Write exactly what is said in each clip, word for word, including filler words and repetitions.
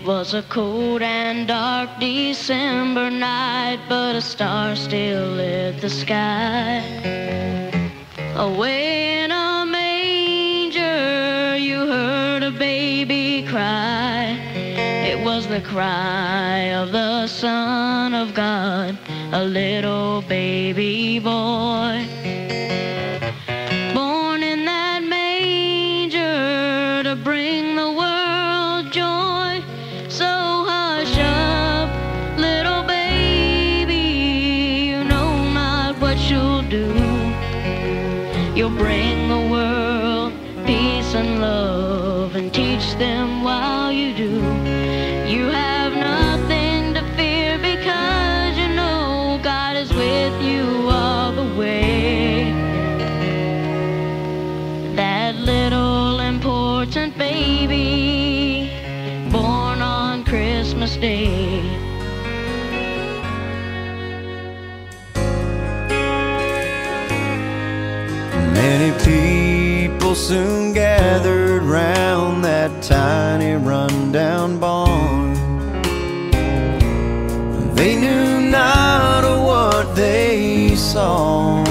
was a cold and dark December night, but a star still lit the sky. Away in a manger, you heard a baby cry. It was the cry of the Son of God, a little baby boy. Born in that manger to bring the world joy. So hush up, little baby, you know not what you'll do. You'll bring the world peace and love and teach them while you do. You have nothing to fear because you know God is with you all the way. That little important baby born on Christmas Day. Many people soon gathered round that tiny rundown barn. They knew not of what they saw.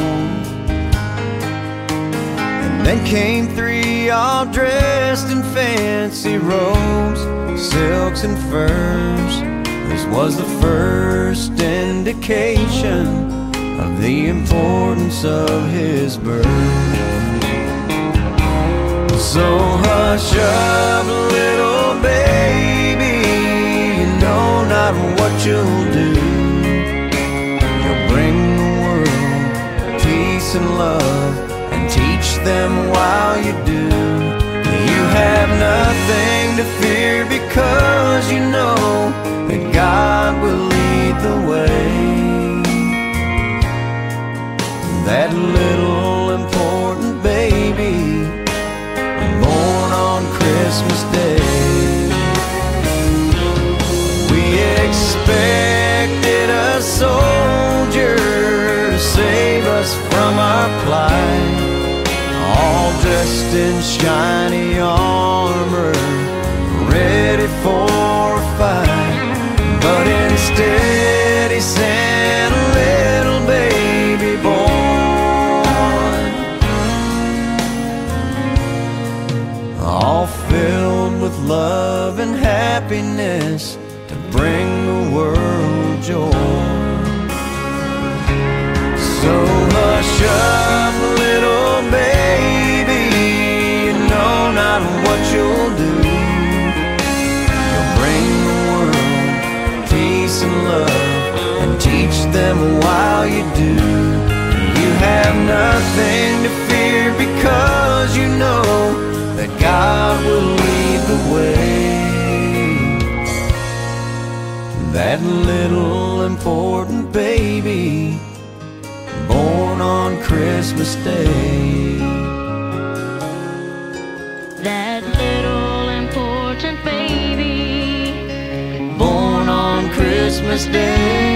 And then came three all dressed in fancy robes, silks and furs. This was the first indication of the importance of his birth. So hush up, little baby, you know not what you'll do. You'll bring the world peace and love and teach them while you do. You have nothing to fear because you know that God will lead the way. That little important baby born on Christmas Day. We expected a soldier to save us from our plight, all dressed in shiny armor, ready for a fight. But instead he sent a little baby boy, all filled with love and happiness to bring the world joy. So hush up, little baby, you know not what you'll do. You'll bring the world peace and love and teach them while you do. You have nothing to fear because you know that God will lead the way. That little important baby born on Christmas Day. That little important baby born on Christmas Day.